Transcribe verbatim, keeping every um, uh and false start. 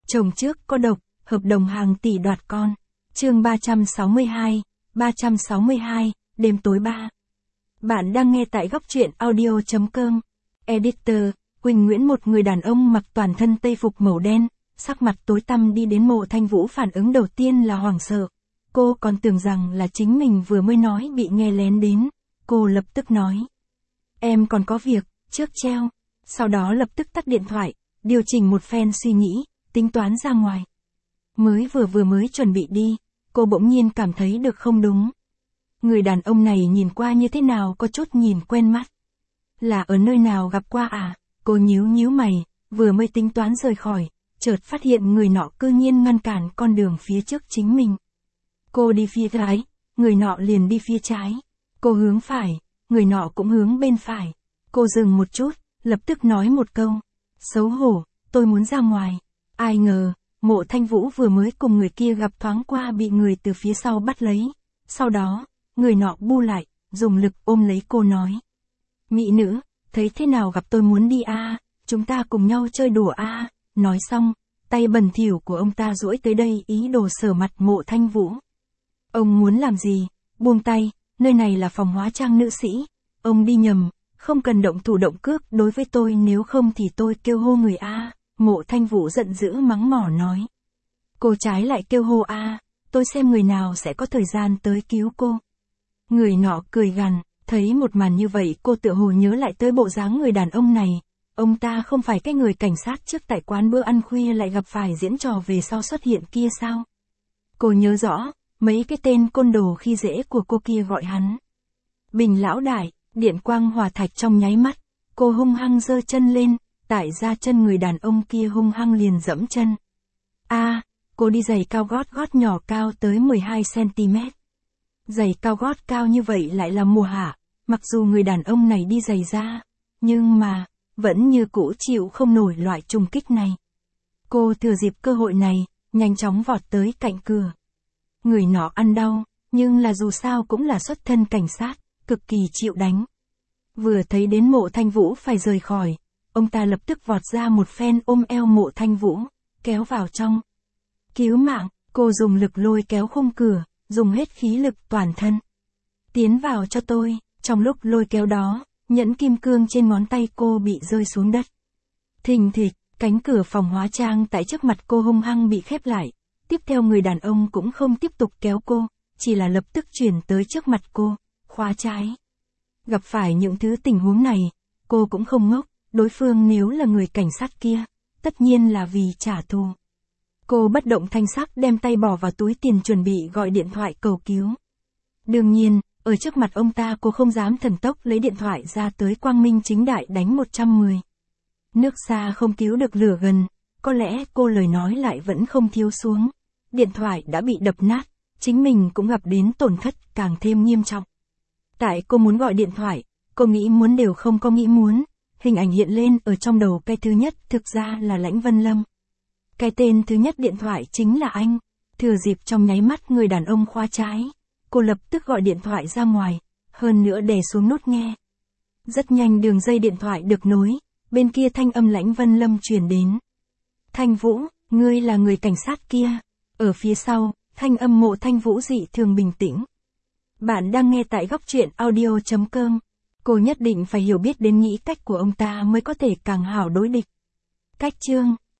Chồng trước có độc, hợp đồng hàng tỷ đoạt con. Chương ba trăm sáu mươi hai, ba trăm sáu mươi hai, đêm tối ba. Bạn đang nghe tại góc truyện audio chấm com. Editor, Quỳnh Nguyễn. Một người đàn ông mặc toàn thân tây phục màu đen, sắc mặt tối tăm đi đến Mộ Thanh Vũ. Phản ứng đầu tiên là hoảng sợ. Cô còn tưởng rằng là chính mình vừa mới nói bị nghe lén đến. Cô lập tức nói: Em còn có việc, trước treo. Sau đó lập tức tắt điện thoại, điều chỉnh một phen suy nghĩ, tính toán ra ngoài. Mới vừa vừa mới chuẩn bị đi, cô bỗng nhiên cảm thấy được không đúng. Người đàn ông này nhìn qua như thế nào có chút nhìn quen mắt. Là ở nơi nào gặp qua à? Cô nhíu nhíu mày, vừa mới tính toán rời khỏi, chợt phát hiện người nọ cư nhiên ngăn cản con đường phía trước chính mình. Cô đi phía trái, người nọ liền đi phía trái. Cô hướng phải, người nọ cũng hướng bên phải. Cô dừng một chút, lập tức nói một câu: Xấu hổ, tôi muốn ra ngoài. Ai ngờ, Mộ Thanh Vũ vừa mới cùng người kia gặp thoáng qua bị người từ phía sau bắt lấy. Sau đó, người nọ bu lại, dùng lực ôm lấy cô nói: Mỹ nữ, thấy thế nào gặp tôi muốn đi a, chúng ta cùng nhau chơi đùa a. Nói xong, tay bẩn thỉu của ông ta duỗi tới đây ý đồ sờ mặt Mộ Thanh Vũ. Ông muốn làm gì? Buông tay, nơi này là phòng hóa trang nữ sĩ. Ông đi nhầm, không cần động thủ động cước đối với tôi, nếu không thì tôi kêu hô người a. Mộ Thanh Vũ giận dữ mắng mỏ nói. Cô trái lại kêu hô a, tôi xem người nào sẽ có thời gian tới cứu cô. Người nọ cười gằn, thấy một màn như vậy cô tựa hồ nhớ lại tới bộ dáng người đàn ông này. Ông ta không phải cái người cảnh sát trước tại quán bữa ăn khuya lại gặp phải diễn trò về sau xuất hiện kia sao? Cô nhớ rõ, mấy cái tên côn đồ khi dễ của cô kia gọi hắn Bình lão đại. Điện quang hỏa thạch trong nháy mắt, cô hung hăng giơ chân lên, tải ra chân người đàn ông kia hung hăng liền dẫm chân. A, cô đi giày cao gót, gót nhỏ cao tới mười hai xăng ti mét. Giày cao gót cao như vậy lại là mùa hạ, mặc dù người đàn ông này đi giày da, nhưng mà, vẫn như cũ chịu không nổi loại trùng kích này. Cô thừa dịp cơ hội này, nhanh chóng vọt tới cạnh cửa. Người nọ ăn đau, nhưng là dù sao cũng là xuất thân cảnh sát, cực kỳ chịu đánh. Vừa thấy đến Mộ Thanh Vũ phải rời khỏi, ông ta lập tức vọt ra một phen ôm eo Mộ Thanh Vũ, kéo vào trong. Cứu mạng, cô dùng lực lôi kéo khung cửa, dùng hết khí lực toàn thân. Tiến vào cho tôi. Trong lúc lôi kéo đó, nhẫn kim cương trên ngón tay cô bị rơi xuống đất. Thình thịch, cánh cửa phòng hóa trang tại trước mặt cô hung hăng bị khép lại. Tiếp theo người đàn ông cũng không tiếp tục kéo cô, chỉ là lập tức chuyển tới trước mặt cô, khóa trái. Gặp phải những thứ tình huống này, cô cũng không ngốc, đối phương nếu là người cảnh sát kia, tất nhiên là vì trả thù. Cô bất động thanh sắc đem tay bỏ vào túi tiền chuẩn bị gọi điện thoại cầu cứu. Đương nhiên, ở trước mặt ông ta cô không dám thần tốc lấy điện thoại ra tới quang minh chính đại đánh một trăm mười. Nước xa không cứu được lửa gần, có lẽ cô lời nói lại vẫn không thiếu xuống. Điện thoại đã bị đập nát, chính mình cũng gặp đến tổn thất càng thêm nghiêm trọng. Tại cô muốn gọi điện thoại, cô nghĩ muốn đều không có nghĩ muốn, hình ảnh hiện lên ở trong đầu cái thứ nhất thực ra là Lãnh Vân Lâm. Cái tên thứ nhất điện thoại chính là anh. Thừa dịp trong nháy mắt người đàn ông khóa trái, cô lập tức gọi điện thoại ra ngoài, hơn nữa đè xuống nút nghe. Rất nhanh đường dây điện thoại được nối, bên kia thanh âm Lãnh Vân Lâm truyền đến. Thanh Vũ, ngươi là người cảnh sát kia. Ở phía sau, thanh âm Mộ Thanh Vũ dị thường bình tĩnh. Bạn đang nghe tại góc truyện audio chấm com. Cô nhất định phải hiểu biết đến nghĩ cách của ông ta mới có thể càng hảo đối địch. Cách chương